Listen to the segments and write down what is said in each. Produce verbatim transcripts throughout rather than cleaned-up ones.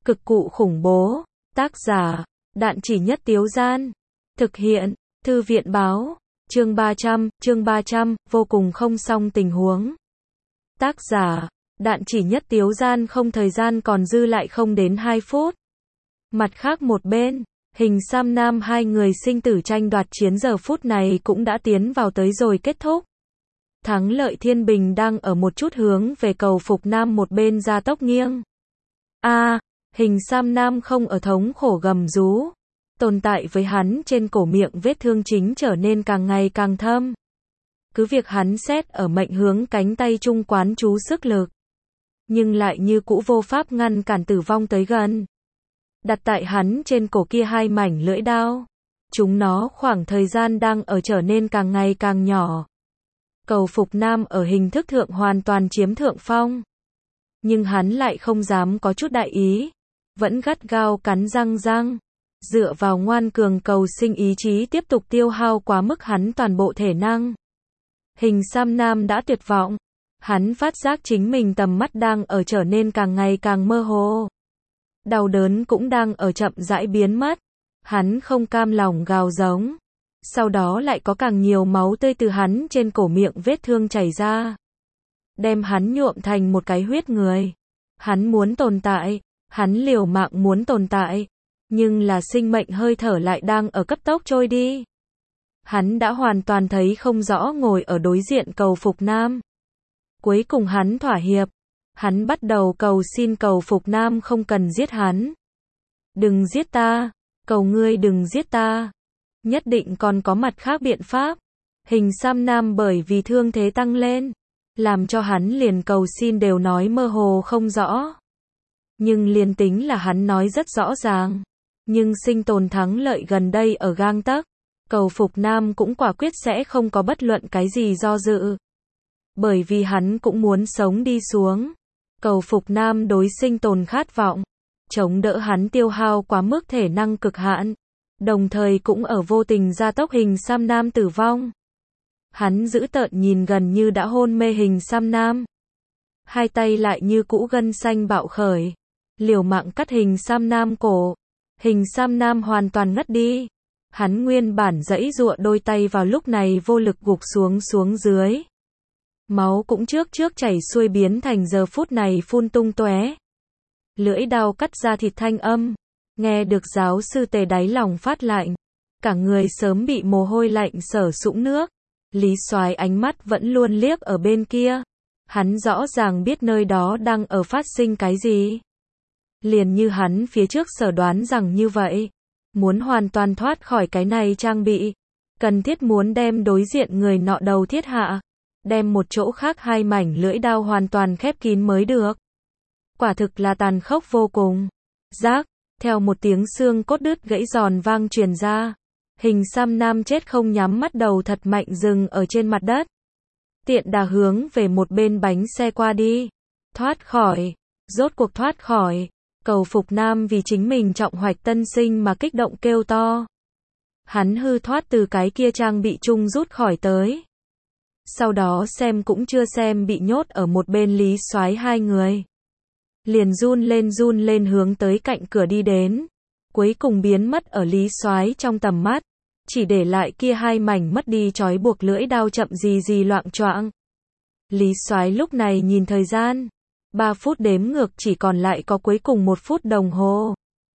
Cực cụ khủng bố. Tác giả, Đạn Chỉ Nhất Tiếu Gian. Thực hiện, Thư viện báo. Chương ba trăm, chương ba trăm, vô cùng không xong tình huống. Tác giả, Đạn Chỉ Nhất Tiếu Gian. Không, thời gian còn dư lại không đến hai phút. Mặt khác một bên, Hình Sam Nam hai người sinh tử tranh đoạt chiến giờ phút này cũng đã tiến vào tới rồi kết thúc. Thắng lợi thiên bình đang ở một chút hướng về cầu Phục Nam một bên gia tốc nghiêng. A, à, Hình Sam Nam không ở thống khổ gầm rú. Tồn tại với hắn trên cổ miệng vết thương chính trở nên càng ngày càng thâm. Cứ việc hắn xét ở mệnh hướng cánh tay trung quán chú sức lực, nhưng lại như cũ vô pháp ngăn cản tử vong tới gần. Đặt tại hắn trên cổ kia hai mảnh lưỡi đao, chúng nó khoảng thời gian đang ở trở nên càng ngày càng nhỏ. Cầu Phục Nam ở hình thức thượng hoàn toàn chiếm thượng phong. Nhưng hắn lại không dám có chút đại ý, vẫn gắt gao cắn răng răng, dựa vào ngoan cường cầu sinh ý chí tiếp tục tiêu hao quá mức hắn toàn bộ thể năng. Hình Sam Nam đã tuyệt vọng, hắn phát giác chính mình tầm mắt đang ở trở nên càng ngày càng mơ hồ. Đau đớn cũng đang ở chậm rãi biến mất, hắn không cam lòng gào giống. Sau đó lại có càng nhiều máu tươi từ hắn trên cổ miệng vết thương chảy ra, đem hắn nhuộm thành một cái huyết người. Hắn muốn tồn tại, hắn liều mạng muốn tồn tại, nhưng là sinh mệnh hơi thở lại đang ở cấp tốc trôi đi. Hắn đã hoàn toàn thấy không rõ ngồi ở đối diện cầu Phục Nam. Cuối cùng hắn thỏa hiệp, hắn bắt đầu cầu xin cầu Phục Nam không cần giết hắn. Đừng giết ta, cầu ngươi đừng giết ta. Nhất định còn có mặt khác biện pháp. Hình Sam Nam bởi vì thương thế tăng lên, làm cho hắn liền cầu xin đều nói mơ hồ không rõ. Nhưng liền tính là hắn nói rất rõ ràng, nhưng sinh tồn thắng lợi gần đây ở gang tấc, cầu Phục Nam cũng quả quyết sẽ không có bất luận cái gì do dự. Bởi vì hắn cũng muốn sống đi xuống. Cầu Phục Nam đối sinh tồn khát vọng, chống đỡ hắn tiêu hao quá mức thể năng cực hạn, đồng thời cũng ở vô tình gia tốc Hình Sam Nam tử vong. Hắn dữ tợn nhìn gần như đã hôn mê Hình Sam Nam, hai tay lại như cũ gân xanh bạo khởi, liều mạng cắt Hình Sam Nam cổ. Hình Sam Nam hoàn toàn ngất đi, hắn nguyên bản giãy giụa đôi tay vào lúc này vô lực gục xuống xuống dưới. Máu cũng trước trước chảy xuôi biến thành giờ phút này phun tung tóe. Lưỡi đao cắt ra thịt thanh âm, nghe được giáo sư Tề đáy lòng phát lạnh, cả người sớm bị mồ hôi lạnh sở sũng nước. Lý Soái ánh mắt vẫn luôn liếc ở bên kia, hắn rõ ràng biết nơi đó đang ở phát sinh cái gì. Liền như hắn phía trước sở đoán rằng như vậy, muốn hoàn toàn thoát khỏi cái này trang bị, cần thiết muốn đem đối diện người nọ đầu thiết hạ, đem một chỗ khác hai mảnh lưỡi đao hoàn toàn khép kín mới được. Quả thực là tàn khốc vô cùng. Rác, theo một tiếng xương cốt đứt gãy giòn vang truyền ra, Hình Sam Nam chết không nhắm mắt đầu thật mạnh dừng ở trên mặt đất. Tiện đà hướng về một bên bánh xe qua đi. Thoát khỏi, rốt cuộc thoát khỏi. Cầu Phục Nam vì chính mình trọng hoạch tân sinh mà kích động kêu to. Hắn hư thoát từ cái kia trang bị chung rút khỏi tới. Sau đó xem cũng chưa xem bị nhốt ở một bên Lý Soái hai người. Liền run lên run lên hướng tới cạnh cửa đi đến. Cuối cùng biến mất ở Lý Soái trong tầm mắt. Chỉ để lại kia hai mảnh mất đi trói buộc lưỡi đao chậm gì gì loạng choạng. Lý Soái lúc này nhìn thời gian. Ba phút đếm ngược chỉ còn lại có cuối cùng một phút đồng hồ.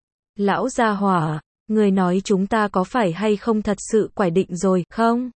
Lão gia hỏa, người nói chúng ta có phải hay không thật sự quải định rồi, không?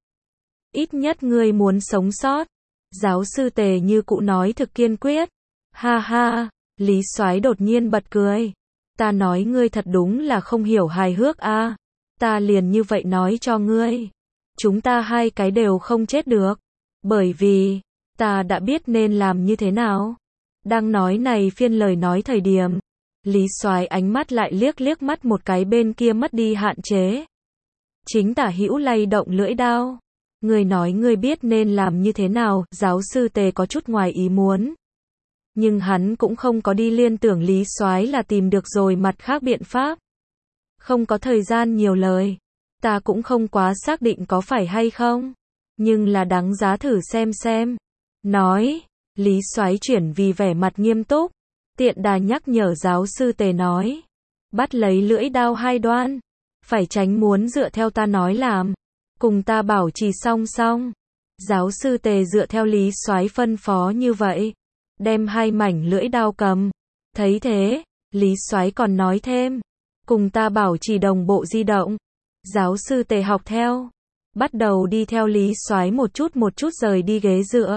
Ít nhất ngươi muốn sống sót. Giáo sư Tề như cụ nói thực kiên quyết. Ha ha, Lý Soái đột nhiên bật cười. Ta nói ngươi thật đúng là không hiểu hài hước a. À. Ta liền như vậy nói cho ngươi. Chúng ta hai cái đều không chết được. Bởi vì, ta đã biết nên làm như thế nào. Đang nói này phiên lời nói thời điểm, Lý Soái ánh mắt lại liếc liếc mắt một cái bên kia mất đi hạn chế. Chính tả hữu lay động lưỡi đao. Ngươi nói ngươi biết nên làm như thế nào, giáo sư Tề có chút ngoài ý muốn. Nhưng hắn cũng không có đi liên tưởng Lý Soái là tìm được rồi mặt khác biện pháp. Không có thời gian nhiều lời. Ta cũng không quá xác định có phải hay không. Nhưng là đáng giá thử xem xem. Nói, Lý Soái chuyển vì vẻ mặt nghiêm túc. Tiện đà nhắc nhở giáo sư Tề nói. Bắt lấy lưỡi đao hai đoan. Phải tránh muốn dựa theo ta nói làm. Cùng ta bảo trì song song. Giáo sư Tề dựa theo Lý Soái phân phó như vậy. Đem hai mảnh lưỡi đao cầm. Thấy thế, Lý Soái còn nói thêm. Cùng ta bảo trì đồng bộ di động. Giáo sư Tề học theo. Bắt đầu đi theo Lý Soái một chút một chút rời đi ghế dựa.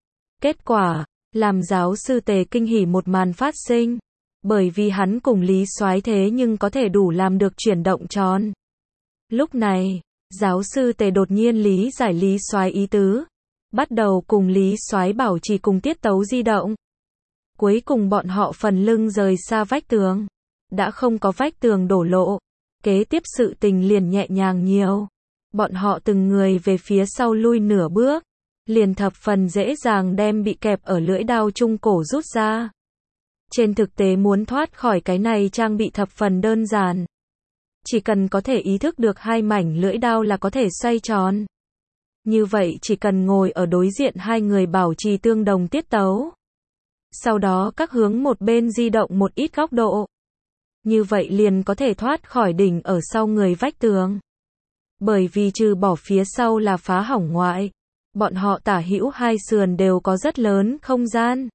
Kết quả, làm giáo sư Tề kinh hỉ một màn phát sinh. Bởi vì hắn cùng Lý Soái thế nhưng có thể đủ làm được chuyển động tròn. Lúc này, giáo sư Tề đột nhiên lý giải Lý Soái ý tứ. Bắt đầu cùng Lý Soái bảo trì cùng tiết tấu di động. Cuối cùng bọn họ phần lưng rời xa vách tường. Đã không có vách tường đổ lộ. Kế tiếp sự tình liền nhẹ nhàng nhiều. Bọn họ từng người về phía sau lui nửa bước. Liền thập phần dễ dàng đem bị kẹp ở lưỡi đao trung cổ rút ra. Trên thực tế muốn thoát khỏi cái này trang bị thập phần đơn giản. Chỉ cần có thể ý thức được hai mảnh lưỡi đao là có thể xoay tròn. Như vậy chỉ cần ngồi ở đối diện hai người bảo trì tương đồng tiết tấu. Sau đó các hướng một bên di động một ít góc độ. Như vậy liền có thể thoát khỏi đỉnh ở sau người vách tường. Bởi vì trừ bỏ phía sau là phá hỏng ngoại. Bọn họ tả hữu hai sườn đều có rất lớn không gian.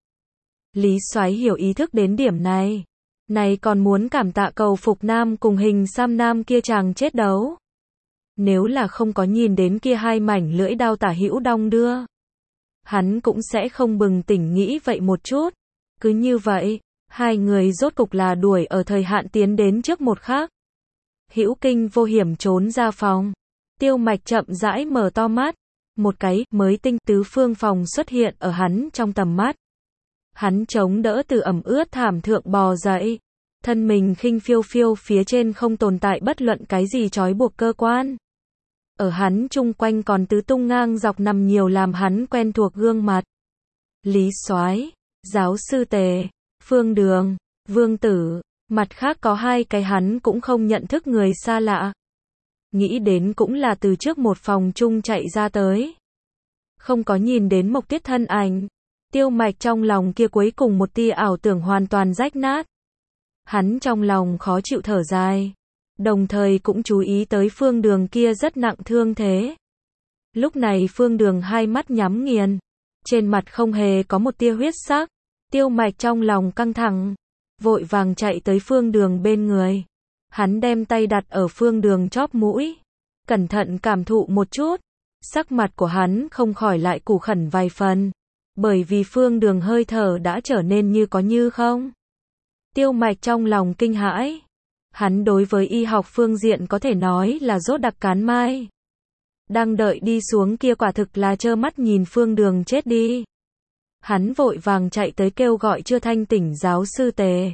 Lý Soái hiểu ý thức đến điểm này. Này còn muốn cảm tạ Cầu Phục Nam cùng Hình Sam Nam kia chàng chết đấu. Nếu là không có nhìn đến kia hai mảnh lưỡi đao tả hữu đong đưa. Hắn cũng sẽ không bừng tỉnh nghĩ vậy một chút. Cứ như vậy, hai người rốt cục là đuổi ở thời hạn tiến đến trước một khắc. Hữu Kinh vô hiểm trốn ra phòng. Tiêu Mạch chậm rãi mở to mắt. Một cái mới tinh tứ phương phòng xuất hiện ở hắn trong tầm mắt. Hắn chống đỡ từ ẩm ướt thảm thượng bò dậy. Thân mình khinh phiêu phiêu phía trên không tồn tại bất luận cái gì trói buộc cơ quan. Ở hắn chung quanh còn tứ tung ngang dọc nằm nhiều làm hắn quen thuộc gương mặt. Lý Soái, giáo sư Tề, Phương Đường, Vương Tử, mặt khác có hai cái hắn cũng không nhận thức người xa lạ. Nghĩ đến cũng là từ trước một phòng chung chạy ra tới. Không có nhìn đến Mộc Tuyết thân ảnh. Tiêu Mạch trong lòng kia cuối cùng một tia ảo tưởng hoàn toàn rách nát. Hắn trong lòng khó chịu thở dài. Đồng thời cũng chú ý tới Phương Đường kia rất nặng thương thế. Lúc này Phương Đường hai mắt nhắm nghiền. Trên mặt không hề có một tia huyết sắc. Tiêu Mạch trong lòng căng thẳng. Vội vàng chạy tới Phương Đường bên người. Hắn đem tay đặt ở Phương Đường chóp mũi. Cẩn thận cảm thụ một chút. Sắc mặt của hắn không khỏi lại củ khẩn vài phần. Bởi vì Phương Đường hơi thở đã trở nên như có như không. Tiêu Mạch trong lòng kinh hãi. Hắn đối với y học phương diện có thể nói là rốt đặc cán mai. Đang đợi đi xuống kia quả thực là trơ mắt nhìn Phương Đường chết đi. Hắn vội vàng chạy tới kêu gọi chưa thanh tỉnh giáo sư Tề.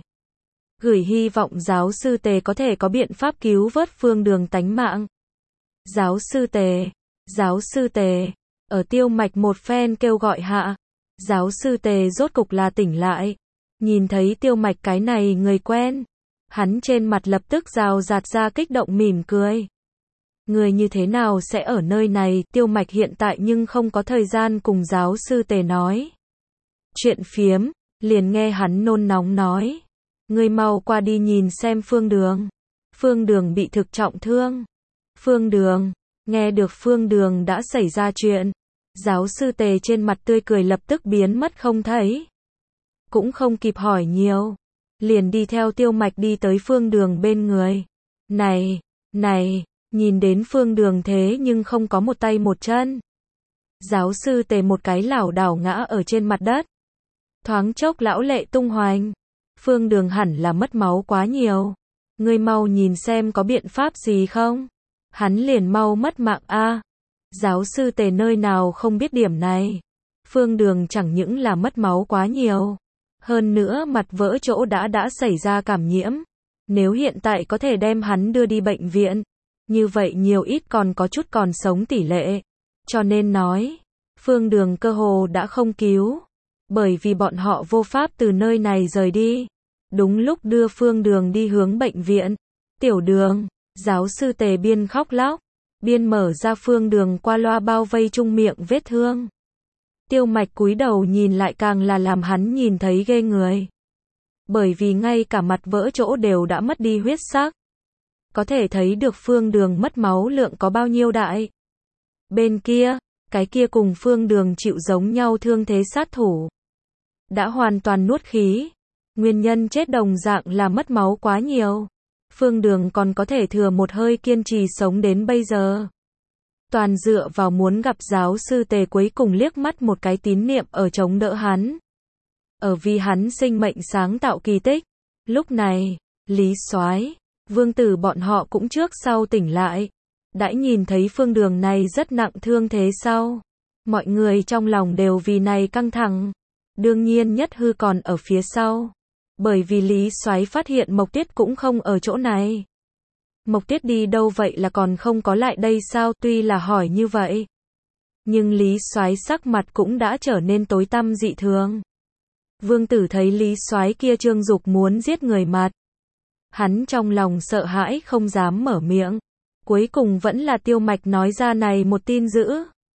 Gửi hy vọng giáo sư Tề có thể có biện pháp cứu vớt Phương Đường tánh mạng. Giáo sư Tề, giáo sư Tề, ở Tiêu Mạch một phen kêu gọi hạ. Giáo sư Tề rốt cục là tỉnh lại. Nhìn thấy Tiêu Mạch cái này người quen. Hắn trên mặt lập tức rào rạt ra kích động mỉm cười. Người như thế nào sẽ ở nơi này? Tiêu Mạch hiện tại nhưng không có thời gian cùng giáo sư Tề nói chuyện phiếm, liền nghe hắn nôn nóng nói. Ngươi mau qua đi nhìn xem Phương Đường. Phương Đường bị thực trọng thương. Phương Đường, nghe được Phương Đường đã xảy ra chuyện. Giáo sư Tề trên mặt tươi cười lập tức biến mất không thấy. Cũng không kịp hỏi nhiều. Liền đi theo Tiêu Mạch đi tới Phương Đường bên người. Này, này, nhìn đến Phương Đường thế nhưng không có một tay một chân. Giáo sư Tề một cái lảo đảo ngã ở trên mặt đất. Thoáng chốc lão lệ tung hoành. Phương Đường hẳn là mất máu quá nhiều. Ngươi mau nhìn xem có biện pháp gì không? Hắn liền mau mất mạng a. Giáo sư Tề nơi nào không biết điểm này. Phương Đường chẳng những là mất máu quá nhiều. Hơn nữa mặt vỡ chỗ đã đã xảy ra cảm nhiễm. Nếu hiện tại có thể đem hắn đưa đi bệnh viện. Như vậy nhiều ít còn có chút còn sống tỷ lệ. Cho nên nói. Phương Đường cơ hồ đã không cứu. Bởi vì bọn họ vô pháp từ nơi này rời đi. Đúng lúc đưa Phương Đường đi hướng bệnh viện. Tiểu Đường, giáo sư Tề biên khóc lóc. Biên mở ra Phương Đường qua loa bao vây trung miệng vết thương. Tiêu Mạch cúi đầu nhìn lại càng là làm hắn nhìn thấy ghê người. bởi vì ngay cả mặt vỡ chỗ đều đã mất đi huyết sắc. Có thể thấy được Phương Đường mất máu lượng có bao nhiêu đại. Bên kia, cái kia cùng Phương Đường chịu giống nhau thương thế sát thủ. Đã hoàn toàn nuốt khí. Nguyên nhân chết đồng dạng là mất máu quá nhiều. Phương Đường còn có thể thừa một hơi kiên trì sống đến bây giờ. Toàn dựa vào muốn gặp giáo sư Tề cuối cùng liếc mắt một cái tín niệm ở chống đỡ hắn. Ở vì hắn sinh mệnh sáng tạo kỳ tích. Lúc này, Lý Soái, Vương Tử bọn họ cũng trước sau tỉnh lại. Đã nhìn thấy Phương Đường này rất nặng thương thế sau. Mọi người trong lòng đều vì này căng thẳng. Đương nhiên Nhất Hư còn ở phía sau. Bởi vì Lý Soái phát hiện Mộc Tiết cũng không ở chỗ này. Mộc Tiết đi đâu vậy là còn không có lại đây sao? Tuy là hỏi như vậy, nhưng Lý Soái sắc mặt cũng đã trở nên tối tăm dị thường. Vương Tử thấy Lý Soái kia trương dục muốn giết người mặt. Hắn trong lòng sợ hãi không dám mở miệng. Cuối cùng vẫn là Tiêu Mạch nói ra này một tin dữ.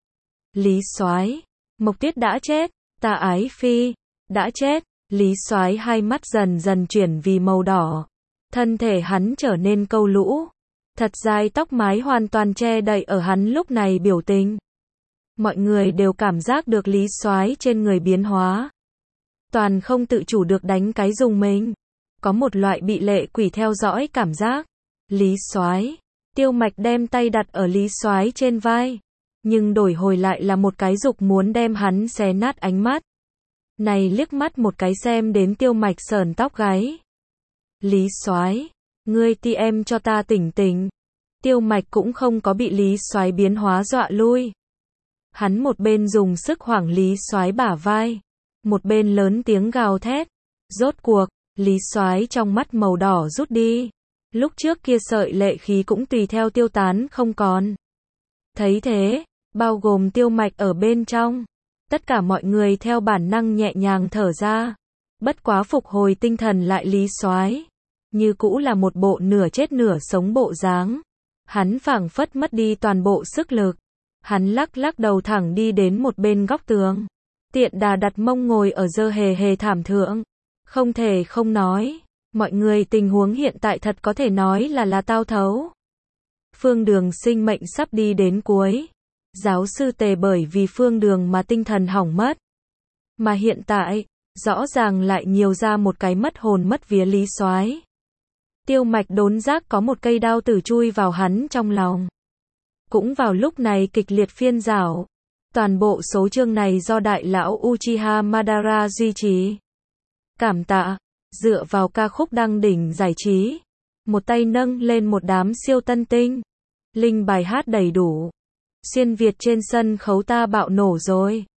Lý Soái, Mộc Tiết đã chết, Ta Ái Phi đã chết. Lý Soái hai mắt dần dần chuyển vì màu đỏ. Thân thể hắn trở nên câu lũ. Thật dài tóc mái hoàn toàn che đậy ở hắn lúc này biểu tình. Mọi người đều cảm giác được Lý Soái trên người biến hóa. Toàn không tự chủ được đánh cái dùng mình. Có một loại bị lệ quỷ theo dõi cảm giác. Lý Soái, Tiêu Mạch đem tay đặt ở Lý Soái trên vai. Nhưng đổi hồi lại là một cái dục muốn đem hắn xé nát ánh mắt. Này liếc mắt một cái xem đến Tiêu Mạch sờn tóc gáy. Lý Soái, ngươi ti em cho ta tỉnh tỉnh. Tiêu Mạch cũng không có bị Lý Soái biến hóa dọa lui. Hắn một bên dùng sức hoảng Lý Soái bả vai, một bên lớn tiếng gào thét. Rốt cuộc, Lý Soái trong mắt màu đỏ rút đi. Lúc trước kia sợi lệ khí cũng tùy theo tiêu tán không còn. Thấy thế, bao gồm Tiêu Mạch ở bên trong. Tất cả mọi người theo bản năng nhẹ nhàng thở ra. Bất quá phục hồi tinh thần lại Lý Soái, như cũ là một bộ nửa chết nửa sống bộ dáng. Hắn phảng phất mất đi toàn bộ sức lực. Hắn lắc lắc đầu thẳng đi đến một bên góc tường. Tiện đà đặt mông ngồi ở dơ hề hề thảm thượng. Không thể không nói, mọi người tình huống hiện tại thật có thể nói là là tao thấu. Phương Đường sinh mệnh sắp đi đến cuối. Giáo sư Tề bởi vì Phương Đường mà tinh thần hỏng mất. Mà hiện tại, rõ ràng lại nhiều ra một cái mất hồn mất vía Lý Soái. Tiêu Mạch đốn giác có một cây đao tử chui vào hắn trong lòng. Cũng vào lúc này kịch liệt phiên rảo. Toàn bộ số chương này do đại lão Uchiha Madara duy trì. Cảm tạ, dựa vào ca khúc đăng đỉnh giải trí. Một tay nâng lên một đám siêu tân tinh. Linh bài hát đầy đủ. Xuyên Việt trên sân khấu ta bạo nổ rồi.